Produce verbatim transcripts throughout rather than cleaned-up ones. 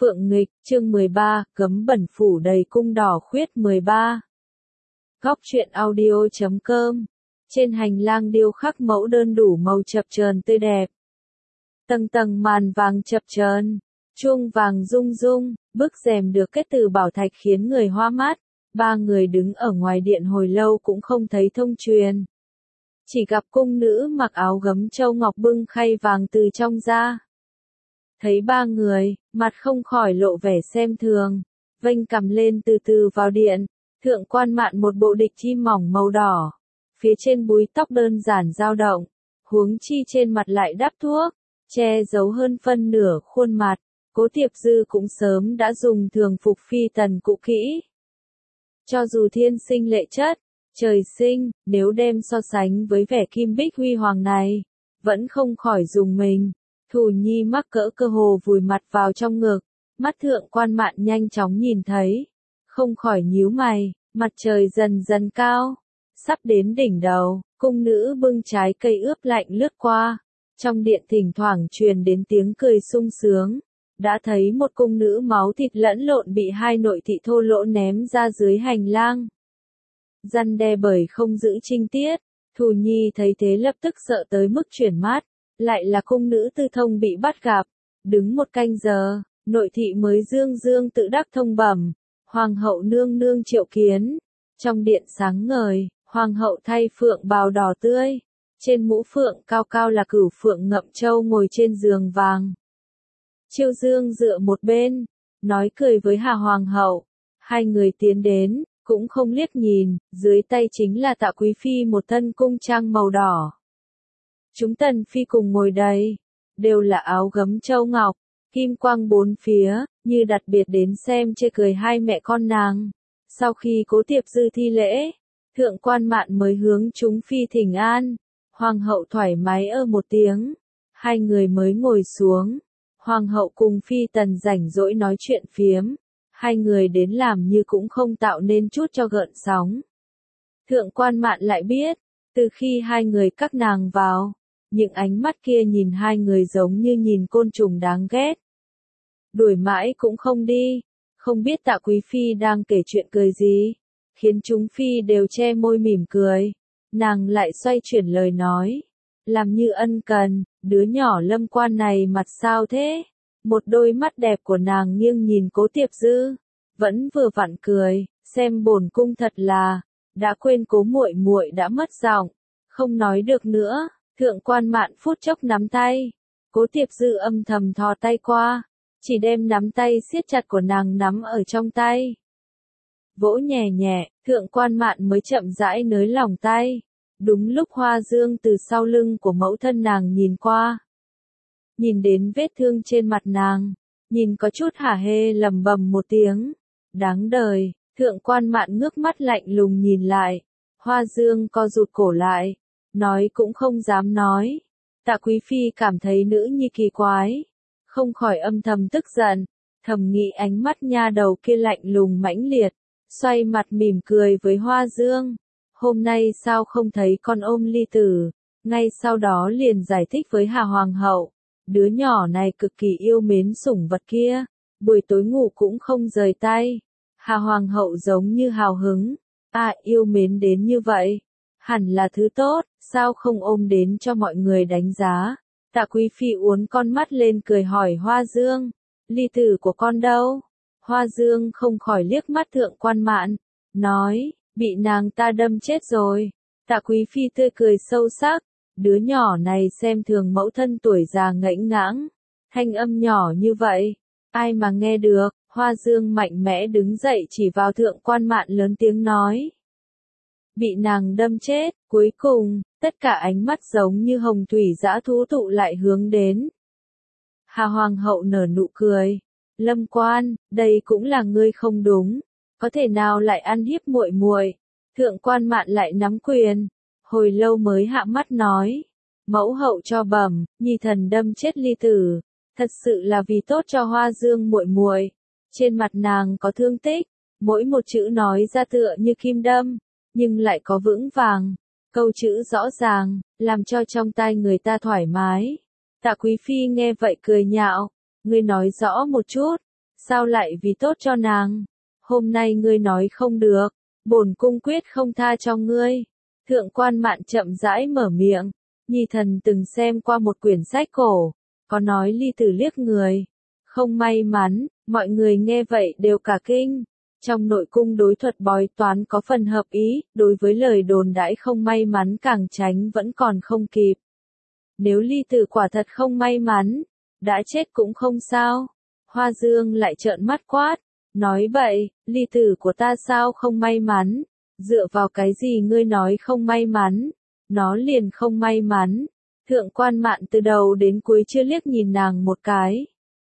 Phượng nghịch, chương mười ba, cấm bẩn phủ đầy cung đỏ khuyết mười ba. Góc truyện audio chấm com. Trên hành lang điêu khắc mẫu đơn đủ màu chập chờn tươi đẹp. Tầng tầng màn vàng chập chờn, chuông vàng rung rung, bức rèm được kết từ bảo thạch khiến người hoa mắt. Ba người đứng ở ngoài điện hồi lâu cũng không thấy thông truyền. Chỉ gặp cung nữ mặc áo gấm châu ngọc bưng khay vàng từ trong ra. Thấy ba người, mặt không khỏi lộ vẻ xem thường, vênh cằm lên từ từ vào điện, thượng quan mạn một bộ địch chim mỏng màu đỏ, phía trên búi tóc đơn giản dao động, huống chi trên mặt lại đắp thuốc, che giấu hơn phân nửa khuôn mặt, Cố Tiệp Dư cũng sớm đã dùng thường phục phi tần cũ kỹ. Cho dù thiên sinh lệ chất, trời sinh, nếu đem so sánh với vẻ kim bích huy hoàng này, vẫn không khỏi dùng mình. Thủ Nhi mắc cỡ cơ hồ vùi mặt vào trong ngực, mắt thượng quan mạn nhanh chóng nhìn thấy, không khỏi nhíu mày, mặt trời dần dần cao, sắp đến đỉnh đầu, cung nữ bưng trái cây ướp lạnh lướt qua, trong điện thỉnh thoảng truyền đến tiếng cười sung sướng, đã thấy một cung nữ máu thịt lẫn lộn bị hai nội thị thô lỗ ném ra dưới hành lang. Răn đe bởi không giữ trinh tiết, Thủ Nhi thấy thế lập tức sợ tới mức chuyển mắt. Lại là cung nữ tư thông bị bắt gặp, đứng một canh giờ, nội thị mới dương dương tự đắc thông bẩm, hoàng hậu nương nương triệu kiến, trong điện sáng ngời, hoàng hậu thay phượng bào đỏ tươi, trên mũ phượng cao cao là cửu phượng ngậm châu ngồi trên giường vàng. Chiêu Dương dựa một bên, nói cười với Hà hoàng hậu, hai người tiến đến, cũng không liếc nhìn, dưới tay chính là Tạ quý phi một thân cung trang màu đỏ. Chúng tần phi cùng ngồi đây, đều là áo gấm châu ngọc, kim quang bốn phía, như đặc biệt đến xem chê cười hai mẹ con nàng. Sau khi Cố Tiệp Dư thi lễ, thượng quan mạn mới hướng chúng phi thỉnh an, hoàng hậu thoải mái ơ một tiếng, hai người mới ngồi xuống, hoàng hậu cùng phi tần rảnh rỗi nói chuyện phiếm, hai người đến làm như cũng không tạo nên chút cho gợn sóng. Thượng quan mạn lại biết, từ khi hai người các nàng vào, những ánh mắt kia nhìn hai người giống như nhìn côn trùng đáng ghét. Đuổi mãi cũng không đi, không biết Tạ quý phi đang kể chuyện cười gì, khiến chúng phi đều che môi mỉm cười. Nàng lại xoay chuyển lời nói, làm như ân cần, đứa nhỏ Lâm Quan này mặt sao thế? Một đôi mắt đẹp của nàng nghiêng nhìn Cố Tiệp Dư, vẫn vừa vặn cười, xem bổn cung thật là đã quên Cố muội muội đã mất giọng, không nói được nữa. Thượng quan mạn phút chốc nắm tay, Cố Tiệp Dư âm thầm thò tay qua, chỉ đem nắm tay siết chặt của nàng nắm ở trong tay. Vỗ nhẹ nhẹ, thượng quan mạn mới chậm rãi nới lỏng tay, đúng lúc Hoa Dương từ sau lưng của mẫu thân nàng nhìn qua. Nhìn đến vết thương trên mặt nàng, nhìn có chút hả hê lầm bầm một tiếng, đáng đời, thượng quan mạn ngước mắt lạnh lùng nhìn lại, Hoa Dương co rụt cổ lại. Nói cũng không dám nói. Tạ quý phi cảm thấy nữ nhi kỳ quái, không khỏi âm thầm tức giận, thầm nghĩ ánh mắt nha đầu kia lạnh lùng mãnh liệt, xoay mặt mỉm cười với Hoa Dương. Hôm nay sao không thấy con ôm ly tử, ngay sau đó liền giải thích với Hà hoàng hậu, đứa nhỏ này cực kỳ yêu mến sủng vật kia, buổi tối ngủ cũng không rời tay. Hà hoàng hậu giống như hào hứng, à yêu mến đến như vậy. Hẳn là thứ tốt, sao không ôm đến cho mọi người đánh giá. Tạ quý phi uốn con mắt lên cười hỏi Hoa Dương, ly tử của con đâu? Hoa Dương không khỏi liếc mắt thượng quan mạn, nói, bị nàng ta đâm chết rồi. Tạ quý phi tươi cười sâu sắc, đứa nhỏ này xem thường mẫu thân tuổi già ngãnh ngãng, thanh âm nhỏ như vậy, ai mà nghe được. Hoa Dương mạnh mẽ đứng dậy chỉ vào thượng quan mạn lớn tiếng nói. Bị nàng đâm chết, cuối cùng, tất cả ánh mắt giống như hồng thủy dã thú tụ lại hướng đến. Hà hoàng hậu nở nụ cười, Lâm Quan, đây cũng là ngươi không đúng, có thể nào lại ăn hiếp muội muội? Thượng quan mạn lại nắm quyền, hồi lâu mới hạ mắt nói, mẫu hậu cho bẩm, nhi thần đâm chết ly tử, thật sự là vì tốt cho Hoa Dương muội muội. Trên mặt nàng có thương tích, mỗi một chữ nói ra tựa như kim đâm, nhưng lại có vững vàng, câu chữ rõ ràng, làm cho trong tai người ta thoải mái. Tạ quý phi nghe vậy cười nhạo, ngươi nói rõ một chút, sao lại vì tốt cho nàng? Hôm nay ngươi nói không được, bổn cung quyết không tha cho ngươi. Thượng quan Mạn chậm rãi mở miệng, Nhi thần từng xem qua một quyển sách cổ, có nói ly tử liếc người. Không may mắn, mọi người nghe vậy đều cả kinh. Trong nội cung đối thuật bói toán có phần hợp ý, đối với lời đồn đãi không may mắn càng tránh vẫn còn không kịp. Nếu ly tử quả thật không may mắn, đã chết cũng không sao. Hoa Dương lại trợn mắt quát, nói bậy, ly tử của ta sao không may mắn, dựa vào cái gì ngươi nói không may mắn, nó liền không may mắn. Thượng quan Mạn từ đầu đến cuối chưa liếc nhìn nàng một cái.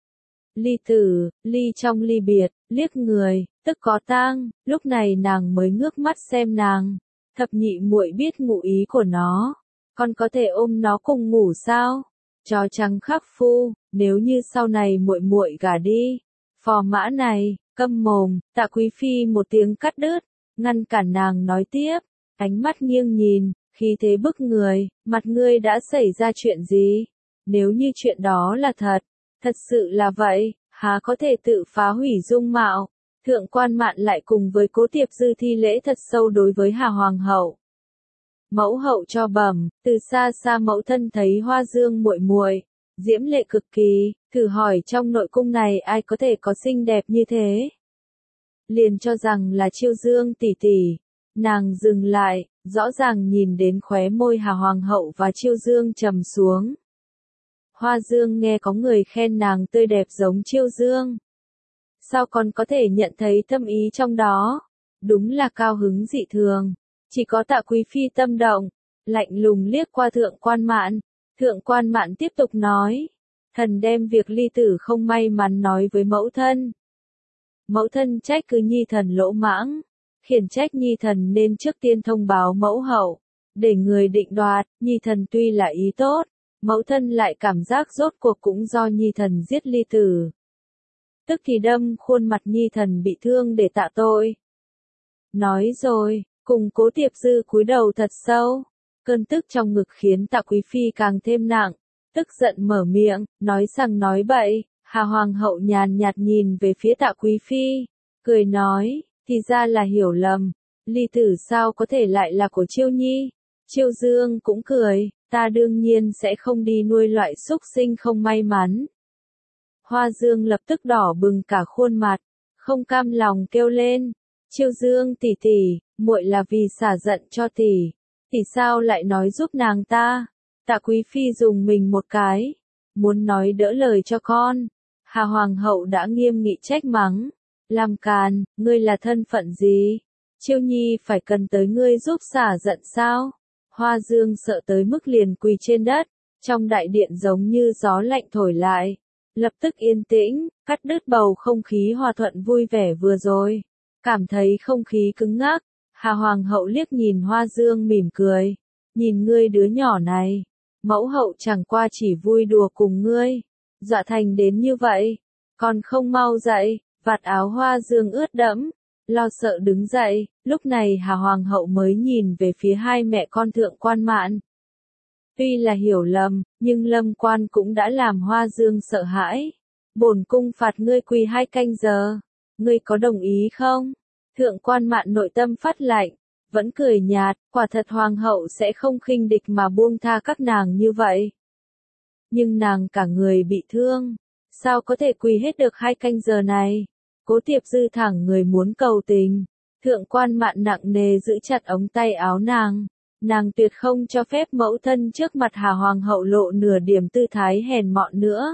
Ly tử, ly trong ly biệt, liếc người, tức có tang, lúc này nàng mới ngước mắt xem nàng. Thập nhị muội biết ngụ ý của nó, con có thể ôm nó cùng ngủ sao? Chó trắng khắc phu, nếu như sau này muội muội gả đi, phò mã này, câm mồm. Tạ Quý phi một tiếng cắt đứt, ngăn cản nàng nói tiếp, ánh mắt nghiêng nhìn, khí thế bức người, mặt ngươi đã xảy ra chuyện gì? Nếu như chuyện đó là thật, thật sự là vậy, há có thể tự phá hủy dung mạo? Thượng quan Mạn lại cùng với Cố Tiệp Dư thi lễ thật sâu đối với Hà Hoàng hậu. Mẫu hậu cho bẩm, từ xa xa mẫu thân thấy Hoa Dương muội muội, diễm lệ cực kỳ, thử hỏi trong nội cung này ai có thể có xinh đẹp như thế? Liền cho rằng là Chiêu Dương tỷ tỷ. Nàng dừng lại, rõ ràng nhìn đến khóe môi Hà Hoàng hậu và Chiêu Dương trầm xuống. Hoa Dương nghe có người khen nàng tươi đẹp giống Chiêu Dương. Sao còn có thể nhận thấy thâm ý trong đó? Đúng là cao hứng dị thường. Chỉ có Tạ Quý phi tâm động, lạnh lùng liếc qua Thượng quan Mạn. Thượng quan Mạn tiếp tục nói, thần đem việc ly tử không may mắn nói với mẫu thân. Mẫu thân trách cứ Nhi thần lỗ mãng, khiển trách Nhi thần nên trước tiên thông báo mẫu hậu, để người định đoạt. Nhi thần tuy là ý tốt, mẫu thân lại cảm giác rốt cuộc cũng do Nhi thần giết ly tử. Tức thì đâm khuôn mặt Nhi thần bị thương để tạ tội. Nói rồi, cùng Cố Tiệp Dư cúi đầu thật sâu, cơn tức trong ngực khiến Tạ Quý phi càng thêm nặng, tức giận mở miệng, nói rằng nói bậy. Hà Hoàng hậu nhàn nhạt nhìn về phía Tạ Quý phi, cười nói, thì ra là hiểu lầm, ly tử sao có thể lại là của Chiêu Nhi? Chiêu Dương cũng cười, ta đương nhiên sẽ không đi nuôi loại súc sinh không may mắn. Hoa Dương lập tức đỏ bừng cả khuôn mặt, không cam lòng kêu lên, Chiêu Dương tỷ tỷ, muội là vì xả giận cho tỷ, tỷ sao lại nói giúp nàng ta? Tạ Quý phi dùng mình một cái, muốn nói đỡ lời cho con. Hà Hoàng hậu đã nghiêm nghị trách mắng, làm càn, ngươi là thân phận gì? Chiêu Nhi phải cần tới ngươi giúp xả giận sao? Hoa Dương sợ tới mức liền quỳ trên đất, trong đại điện giống như gió lạnh thổi lại, lập tức yên tĩnh, cắt đứt bầu không khí hòa thuận vui vẻ vừa rồi. Cảm thấy không khí cứng ngắc, Hà Hoàng hậu liếc nhìn Hoa Dương mỉm cười, nhìn ngươi đứa nhỏ này, mẫu hậu chẳng qua chỉ vui đùa cùng ngươi, dọa thành đến như vậy, còn không mau dậy. Vạt áo Hoa Dương ướt đẫm, lo sợ đứng dậy. Lúc này Hà Hoàng hậu mới nhìn về phía hai mẹ con Thượng quan Mạn. Tuy là hiểu lầm, nhưng Lâm Quan cũng đã làm Hoa Dương sợ hãi. Bổn cung phạt ngươi quỳ hai canh giờ, ngươi có đồng ý không? Thượng quan Mạn nội tâm phát lạnh, vẫn cười nhạt, quả thật Hoàng hậu sẽ không khinh địch mà buông tha các nàng như vậy. Nhưng nàng cả người bị thương, sao có thể quỳ hết được hai canh giờ này? Cố Tiệp Dư thẳng người muốn cầu tình, Thượng quan Mạn nặng nề giữ chặt ống tay áo nàng, nàng tuyệt không cho phép mẫu thân trước mặt Hà Hoàng hậu lộ nửa điểm tư thái hèn mọn nữa.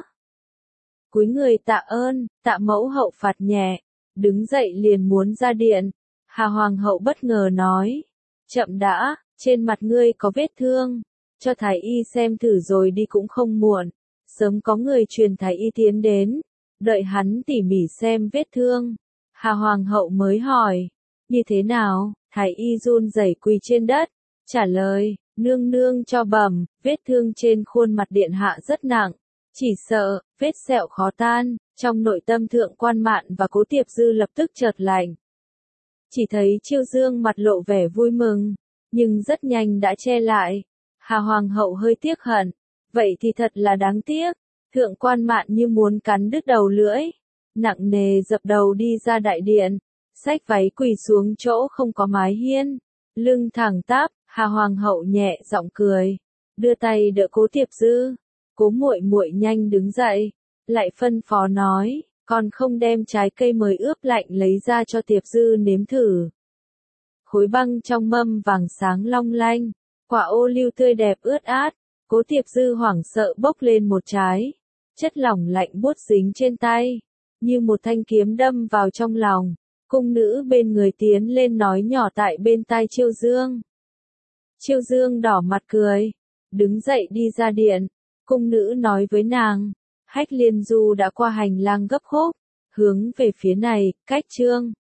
Cúi người tạ ơn, tạ mẫu hậu phạt nhẹ, đứng dậy liền muốn ra điện. Hà Hoàng hậu bất ngờ nói, chậm đã, trên mặt ngươi có vết thương, cho thái y xem thử rồi đi cũng không muộn. Sớm có người truyền thái y tiến đến, đợi hắn tỉ mỉ xem vết thương. Hà Hoàng hậu mới hỏi, như thế nào? Thái y run rẩy quỳ trên đất, trả lời, nương nương cho bẩm, vết thương trên khuôn mặt điện hạ rất nặng, chỉ sợ, vết sẹo khó tan. Trong nội tâm Thượng quan Mạn và Cố Tiệp Dư lập tức chợt lạnh. Chỉ thấy Chiêu Dương mặt lộ vẻ vui mừng, nhưng rất nhanh đã che lại. Hà Hoàng hậu hơi tiếc hận, vậy thì thật là đáng tiếc. Thượng quan Mạn như muốn cắn đứt đầu lưỡi, nặng nề dập đầu đi ra đại điện, xách váy quỳ xuống chỗ không có mái hiên, lưng thẳng tắp. Hà Hoàng hậu nhẹ giọng cười, đưa tay đỡ Cố Tiệp Dư. Cố muội muội nhanh đứng dậy, lại phân phó nói, còn không đem trái cây mới ướp lạnh lấy ra cho Tiệp Dư nếm thử. Khối băng trong mâm vàng sáng long lanh, quả ô liu tươi đẹp ướt át. Cố Tiệp Dư hoảng sợ bốc lên một trái, chất lỏng lạnh buốt dính trên tay, như một thanh kiếm đâm vào trong lòng. Cung nữ bên người tiến lên nói nhỏ tại bên tai Chiêu Dương. Chiêu Dương đỏ mặt cười, đứng dậy đi ra điện. Cung nữ nói với nàng, Hách Liên Du đã qua hành lang gấp khúc, hướng về phía này, cách Trương